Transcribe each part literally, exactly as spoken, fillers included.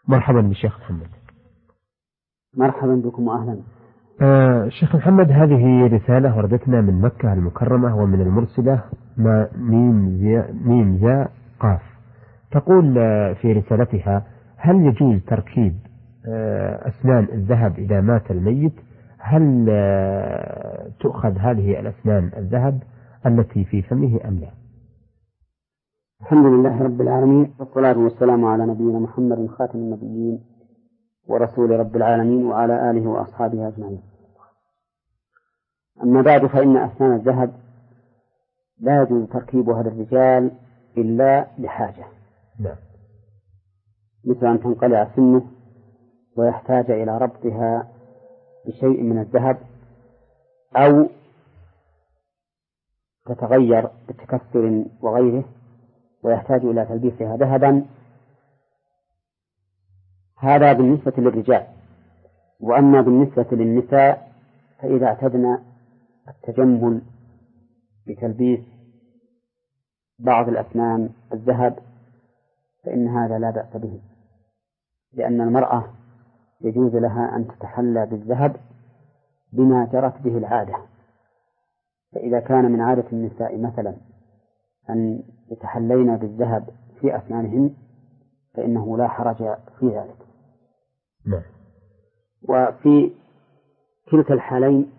مرحبا بالشيخ محمد. مرحبا بكم وأهلا. آه شيخ محمد، هذه رسالة وردتنا من مكة المكرمة ومن المرسلة ميم زي ميم زا قاف. تقول في رسالتها: هل يجوز تركيب آه أسنان الذهب إذا مات الميت؟ هل آه تؤخذ هذه الأسنان الذهب التي في فمه أم لا؟ الحمد لله رب العالمين، والصلاة والسلام على نبينا محمد خاتم النبيين ورسول رب العالمين وعلى آله وأصحابه أجمعين. أما بعد، فإن أسنان الذهب لا يجوز تركيبها للرجال إلا لحاجة، لا. مثل أن تنقلع سنه ويحتاج إلى ربطها بشيء من الذهب، أو تتغير بتكسر وغيره ويحتاج إلى تلبيسها ذهبا. هذا بالنسبة للرجال. وأما بالنسبة للنساء فإذا اعتدنا التجمل بتلبيس بعض الأسنان الذهب فإن هذا لا بأس به، لأن المرأة يجوز لها أن تتحلى بالذهب بما جرت به العادة. فإذا كان من عادة النساء مثلا أن يتحلين بالذهب في أسنانهن فإنه لا حرج في ذلك. نعم. وفي كلتا الحالين،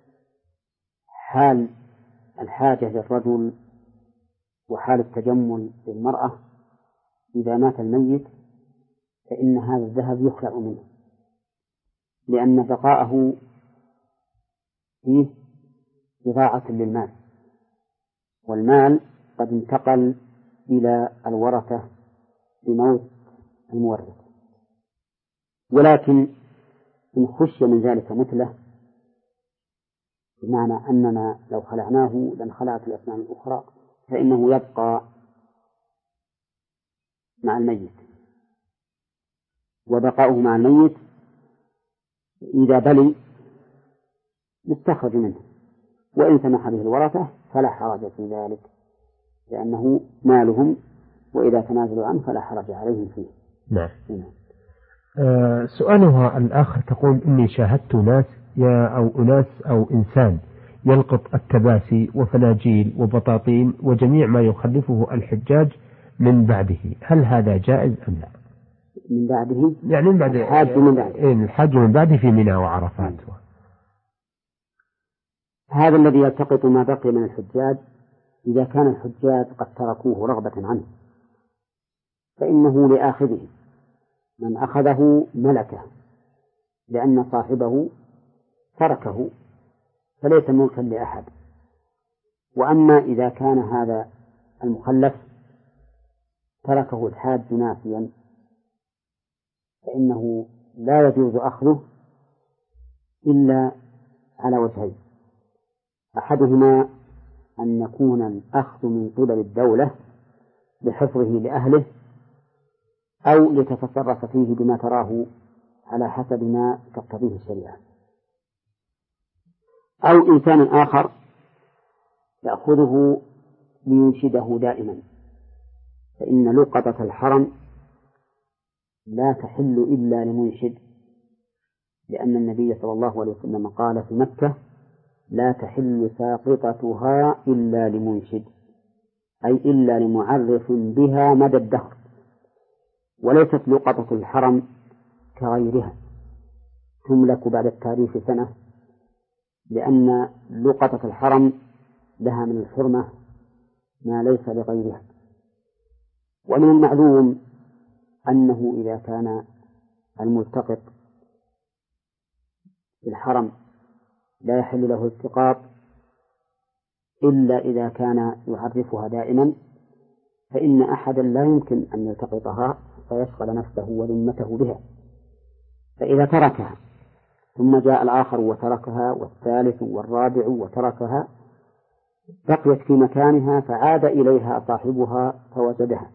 حال الحاجة للرجل وحال التجمل للمرأة، إذا مات الميت فإن هذا الذهب يخلع منه، لأن بقاءه فيه بضاعة للمال، والمال قد انتقل إلى الورثة بموت المورث. ولكن إن خشي من ذلك مثله، بمعنى أننا لو خلعناه لانخلعت الأسنان الأخرى، فإنه يبقى مع الميت، وبقاؤه مع الميت إذا بلي يستخرج منه، وإن سمح به الورثة فلا حرج في ذلك، لأنه مالهم، وإذا تنازلوا عنه فلا حرج عليهم فيه. نعم. آه سؤالها الآخر تقول: إني شاهدت ناس يا أو أناس أو إنسان يلقط التباسي وفناجيل وبطاطين وجميع ما يخلفه الحجاج من بعده، هل هذا جائز أم لا؟ من بعده يعني من بعد الحاج من بعده إيه الحاج من بعده في منى وعرفات. هذا الذي يلتقط ما بقي من الحجاج، إذا كان الحجاج قد تركوه رغبة عنه فإنه لآخذه، من أخذه ملكه، لأن صاحبه تركه فليس ملكا لأحد. وأما إذا كان هذا المخلف تركه الحاج ناسيا فإنه لا يجوز أخذه إلا على وجهين: أحدهما أن يكون الأخذ من قبل الدولة لحفظه لأهله، أو لتتصرف فيه بما تراه على حسب ما تقتضيه الشريعة، أو إنسان آخر يأخذه لينشده دائما، فإن لقطة الحرم لا تحل إلا لمنشد، لأن النبي صلى الله عليه وسلم قال في مكة: لا تحل ساقطتها إلا لمنشد، أي إلا لمعرف بها مدى الدهر. وليست لقطة الحرم كغيرها تملك بعد التاريخ سنة، لأن لقطة الحرم لها من الحرمة ما ليس لغيرها. ومن المعلوم أنه إذا كان الملتقط في الحرم لا يحل له التقاط إلا إذا كان يعرفها دائما، فإن أحدا لا يمكن أن يلتقطها فيشغل نفسه وذمته بها. فإذا تركها ثم جاء الآخر وتركها، والثالث والرابع وتركها، بقيت في مكانها فعاد إليها صاحبها فوجدها.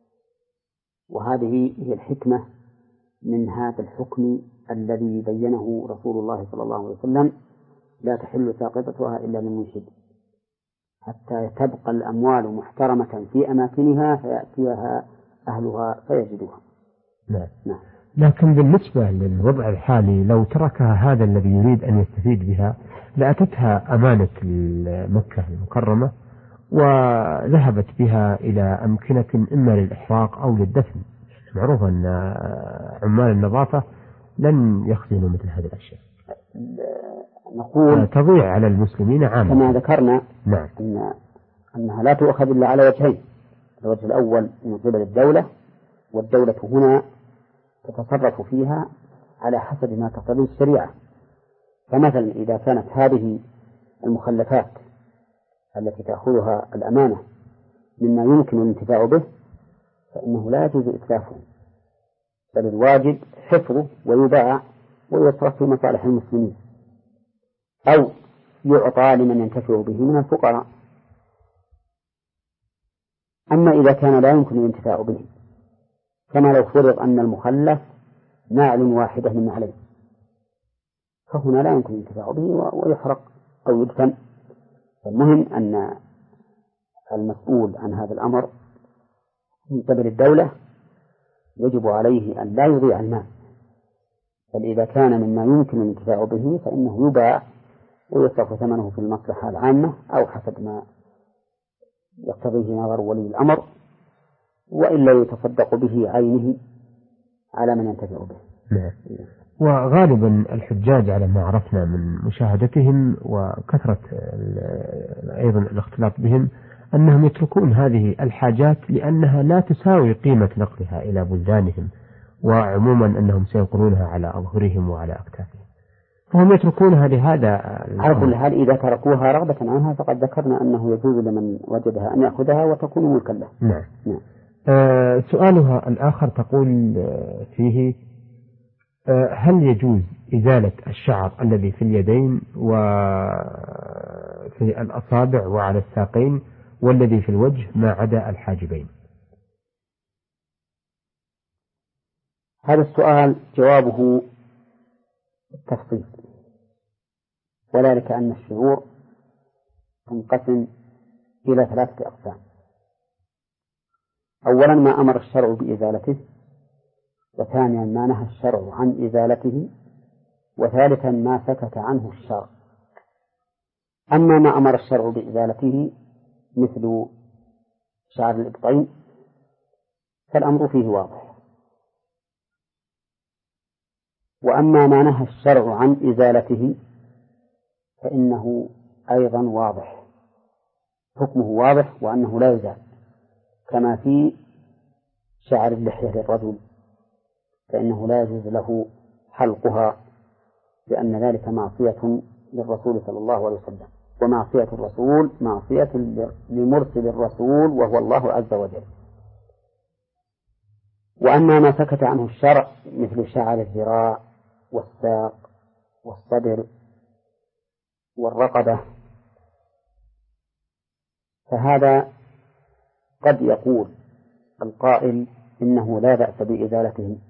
وهذه هي الحكمة من هذا الحكم الذي بينه رسول الله صلى الله عليه وسلم: لا تحل ساقطتها إلا للمنشد، حتى تبقى الأموال محترمة في أماكنها فيأتيها أهلها فيجدوها. نعم. نعم. لكن بالنسبة للوضع الحالي لو تركها هذا الذي يريد أن يستفيد بها لأتتها أمانة مكة المكرمة وذهبت بها إلى أمكنة إما للإحراق أو للدفن. معروف أن عمال النظافة لن يخزنوا مثل هذه الأشياء. نقول تضيع على المسلمين عامة كما ذكرنا. نعم. أن أنها لا تؤخذ إلا على وجهين. الوجه الأول من قبل الدولة، والدولة هنا تتصرف فيها على حسب ما تقتضيه الشريعة. فمثلا إذا كانت هذه المخلفات التي تأخذها الأمانة مما يمكن الانتفاع به فإنه لا يجوز إتلافه، بل الواجب حفظه ويباع ويصرف في مصالح المسلمين أو يعطى لمن ينتفع به من الفقراء. أما إذا كان لا يمكن الانتفاع به، كما لو فرض أن المخلف نعل واحدة من عليه، فهنا لا يمكن الانتفاع به ويحرق أو يدفن. فالمهم أن المسؤول عن هذا الأمر من قبل الدولة يجب عليه أن لا يضيع المال، بل إذا كان مما يمكن الانتفاع به فإنه يباع ويصرف ثمنه في المصلحة العامة أو حسب ما يقتضيه نظر ولي الأمر، وإلا يتصدق به عينه على من ينتفع به. نعم. وغالبا الحجاج على ما عرفنا من مشاهدتهم وكثرة أيضا الاختلاط بهم أنهم يتركون هذه الحاجات لأنها لا تساوي قيمة نقلها إلى بلدانهم، وعموما أنهم سينقلونها على أظهرهم وعلى أكتافهم، فهم يتركونها لهذا. على كل حال إذا تركوها رغبة عنها فقد ذكرنا أنه يجوز لمن وجدها أن يأخذها وتكون ملكا له. نعم. نعم. آه سؤالها الآخر تقول فيه آه هل يجوز إزالة الشعر الذي في اليدين وفي الأصابع وعلى الساقين والذي في الوجه ما عدا الحاجبين؟ هذا السؤال جوابه التفصيل، وذلك أن الشعور تنقسم إلى ثلاثة أقسام. أولا ما أمر الشرع بإزالته، وثانيا ما نهى الشرع عن إزالته، وثالثا ما سكت عنه الشرع. أما ما أمر الشرع بإزالته مثل شعر الإبطين فالأمر فيه واضح، وأما ما نهى الشرع عن إزالته فإنه أيضا واضح، حكمه واضح وأنه لا يزال، كما في شعر اللحية للرجل فإنه لا يجوز له حلقها، لأن ذلك معصية للرسول صلى الله عليه وسلم، ومعصية الرسول معصية لمرسل الرسول وهو الله عز وجل. وأما ما سكت عنه الشرع مثل شعر الذراع والساق والصدر والرقبة فهذا قد يقول القائل إنه لا بأس بإزالته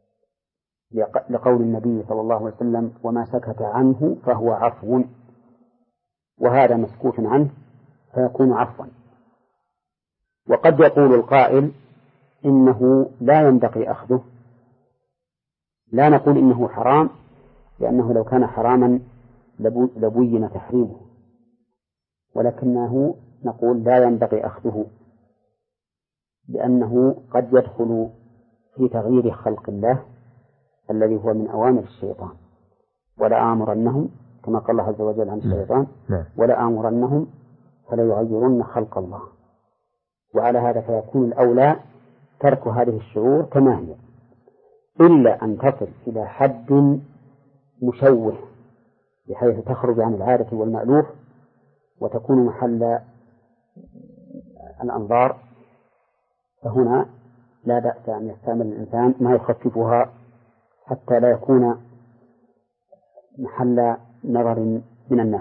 لقول النبي صلى الله عليه وسلم وما سكت عنه فهو عفو، وهذا مسكوت عنه فيكون عفوا. وقد يقول القائل إنه لا ينبغي أخذه، لا نقول إنه حرام لأنه لو كان حراما لبين تحريمه، ولكنه نقول لا ينبغي أخذه لأنه قد يدخل في تغيير خلق الله الذي هو من أوامر الشيطان، ولا آمرنهم كما قال الله عز وجل عن الشيطان ولا آمرنهم فلا يغيرن خلق الله. وعلى هذا فيكون الأولى ترك هذه الشعور كما هي، إلا أن تصل إلى حد مشوه بحيث تخرج عن العادة والمألوف وتكون محل الأنظار، فهنا لا بأس أن يستعمل الإنسان ما يخففها حتى لا يكون محل نظر من الناس.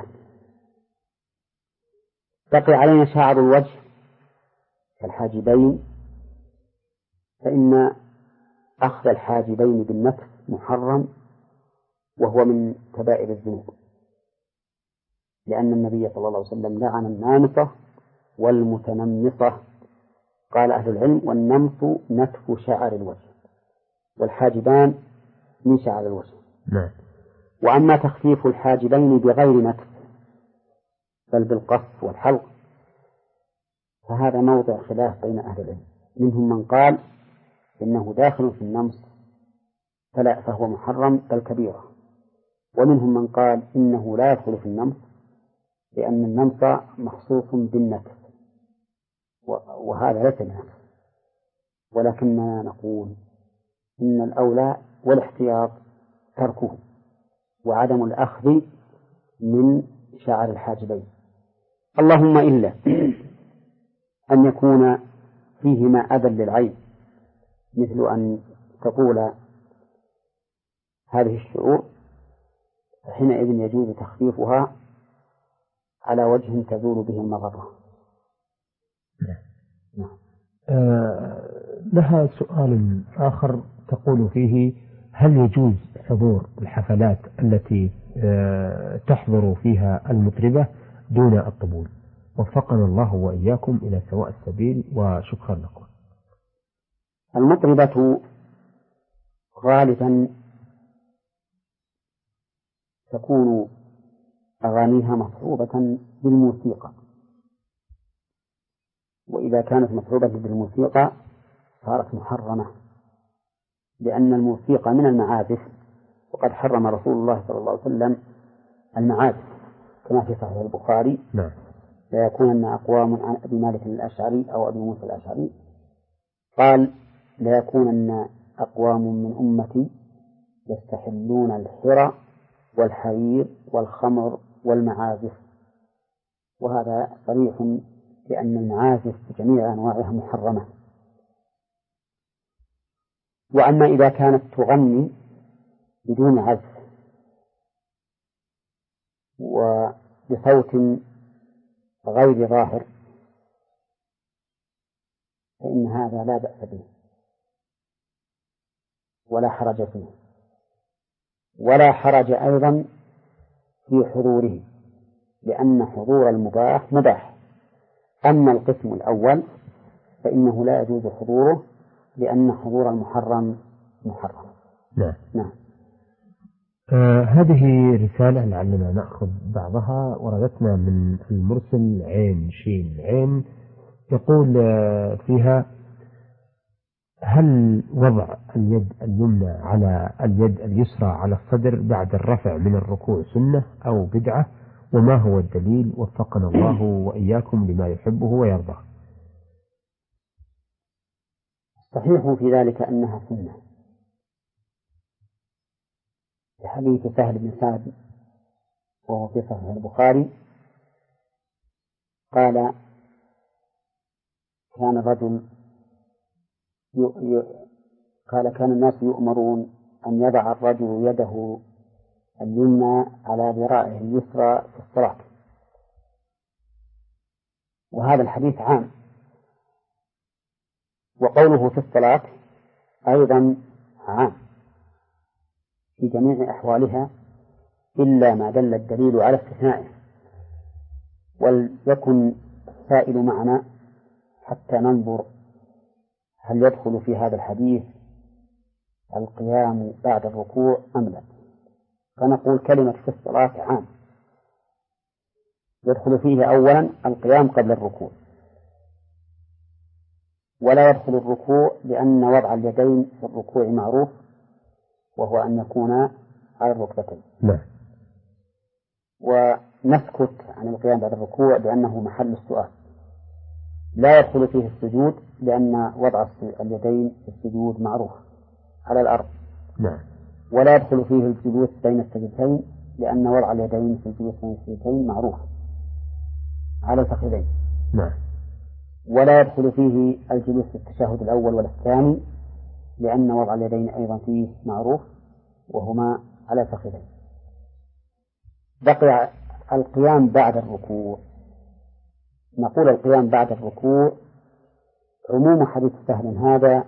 بقي علينا شعر الوجه كالحاجبين، فإن أخذ الحاجبين بالنفس محرم وهو من كبائر الذنوب، لأن النبي صلى الله عليه وسلم لعن النامصة والمتنمصة. قال أهل العلم والنمص نتف شعر الوجه، والحاجبان من شعر الوجه. نعم. وأما تخفيف الحاجبين بغير نتف بل بالقص والحلق فهذا موضع خلاف بين أهل العلم، منهم من قال إنه داخل في النمص فلا فهو محرم بل كبيرة، ومنهم من قال إنه لا يدخل في النمص لأن النمص مخصوص بالنتف وهذا ليس النمص، ولكننا نقول إن الأولى والاحتياط تركه وعدم الأخذ من شعر الحاجبين، اللهم إلا أن يكون فيهما أذى للعين مثل أن تطول هذه الشعور، فحينئذ يجوز تخفيفها على وجه تزول به المضرة. نعم. آه لها سؤال آخر تقول فيه: هل يجوز حضور الحفلات التي آه تحضر فيها المطربة دون الطبول؟ وفقنا الله وإياكم إلى سواء السبيل، وشكرا لكم. المطربة غالبا تكون أغانيها مصحوبة بالموسيقى، وإذا كانت مصحوبة بالموسيقى صارت محرمة، لأن الموسيقى من المعازف، وقد حرم رسول الله صلى الله عليه وسلم المعازف كما في صحيح البخاري: نعم. لا يكونن أقوام عن أبي مالك الأشعري أو أبي موسى الأشعري قال: لا يكونن أقوام من أمتي يستحلون الحرى والحرير والخمر والمعازف، وهذا صريح لأن المعازف بجميع أنواعها محرمة. وأما إذا كانت تغني بدون عزف وبصوت غير ظاهر فإن هذا لا بأس به ولا حرج فيه، ولا حرج أيضا في حضوره، لأن حضور المباح مباح. أما القسم الأول فإنه لا يجوز حضوره لأن حضور المحرم محرم. نعم. نعم. آه هذه رسالة لعلنا نأخذ بعضها، وردتنا من المرسل عين شين عين، يقول آه فيها: هل وضع اليد اليمنى على اليد اليسرى على الصدر بعد الرفع من الركوع سنة أو بدعة؟ وما هو الدليل؟ وفقنا الله وإياكم لما يحبه ويرضاه. صحيح في ذلك أنها سنة، لحديث سهل بن سعد وهو في صحيح البخاري قال: كان الرجل ي... ي... قال كان الناس يؤمرون أن يضع الرجل يده اليمنى على ذراعه اليسرى في الصلاة، وهذا الحديث عام، وقوله في الصلاة أيضا عام في جميع أحوالها إلا ما دل الدليل على استثنائه. وليكن السائل معنا حتى ننظر هل يدخل في هذا الحديث القيام بعد الركوع أم لا. فنقول كلمة في الصلاة عام، يدخل فيه أولا القيام قبل الركوع، ولا يدخل الركوع لأن وضع اليدين في الركوع معروف، وهو أن يكون على الركبتين. لا. ونسكت عن القيام بعد الركوع لأنه محل السؤال. لا يدخل فيه السجود لأن وضع اليدين في السجود معروف على الأرض. نعم. ولا يدخل فيه الجلوس بين السجدتين لأن وضع اليدين في الجلوس بين السجدتين معروف على الفخذين. نعم. ولا يدخل فيه الجلوس في التشهد الأول ولا الثاني لأن وضع اليدين أيضا فيه معروف وهما على الفخذين. بقي القيام بعد الركوع. نقول القيام بعد الركوع عموم حديث سهل هذا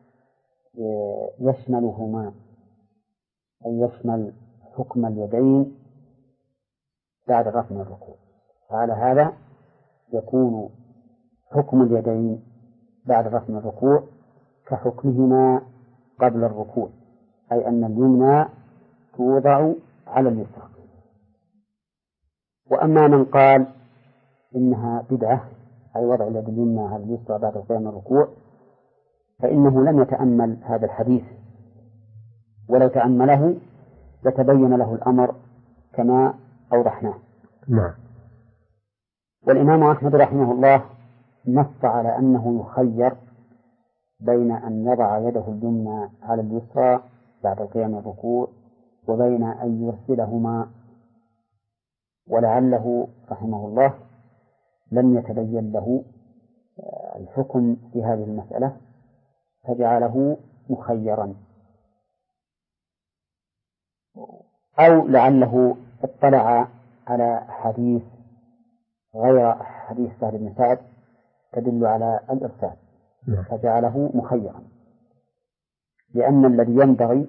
يشملهما، أي يشمل حكم اليدين بعد رفع الركوع، فعلى هذا يكون حكم اليدين بعد رفع الركوع كحكمهما قبل الركوع، أي أن اليمنى توضع على اليسرى. وأما من قال إنها بدعة، أي وضع اليد اليمنى على اليسرى بعد قيام الركوع، فإنه لم يتأمل هذا الحديث، ولو تأمله لتبين له الأمر كما أوضحناه. نعم. والإمام أحمد رحمه الله نص على أنه يخير بين أن يضع يده اليمنى على اليسرى بعد قيام الركوع وبين أن يرسلهما، ولعله رحمه الله لم يتبين له الحكم في هذه المسألة فجعله مخيرا، أو لعله اطلع على حديث غير حديث سهل بن سعد تدل على الإرسال فجعله مخيرا، لأن الذي ينبغي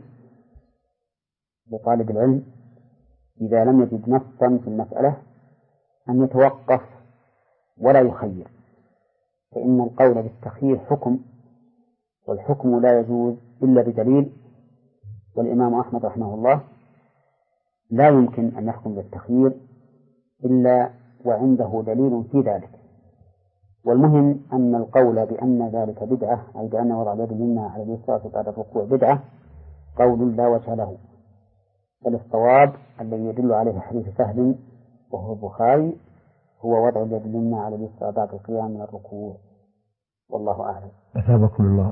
لطالب العلم إذا لم يجد نصا في المسألة أن يتوقف ولا يخير، فإن القول بالتخيير حكم، والحكم لا يجوز إلا بدليل، والإمام أحمد رحمه الله لا يمكن أن يحكم بالتخيير إلا وعنده دليل في ذلك. والمهم أن القول بأن ذلك بدعة، أي بأن وضع اليد اليمنى على اليسرى بعد الركوع بدعة، قول لا وجه له، بل الصواب الذي يدل عليه حديث سهل وهو البخاري هو وضع اليد اليمنى على اليسرى بعد القيام من الركوع، والله أعلم. أثابكم الله.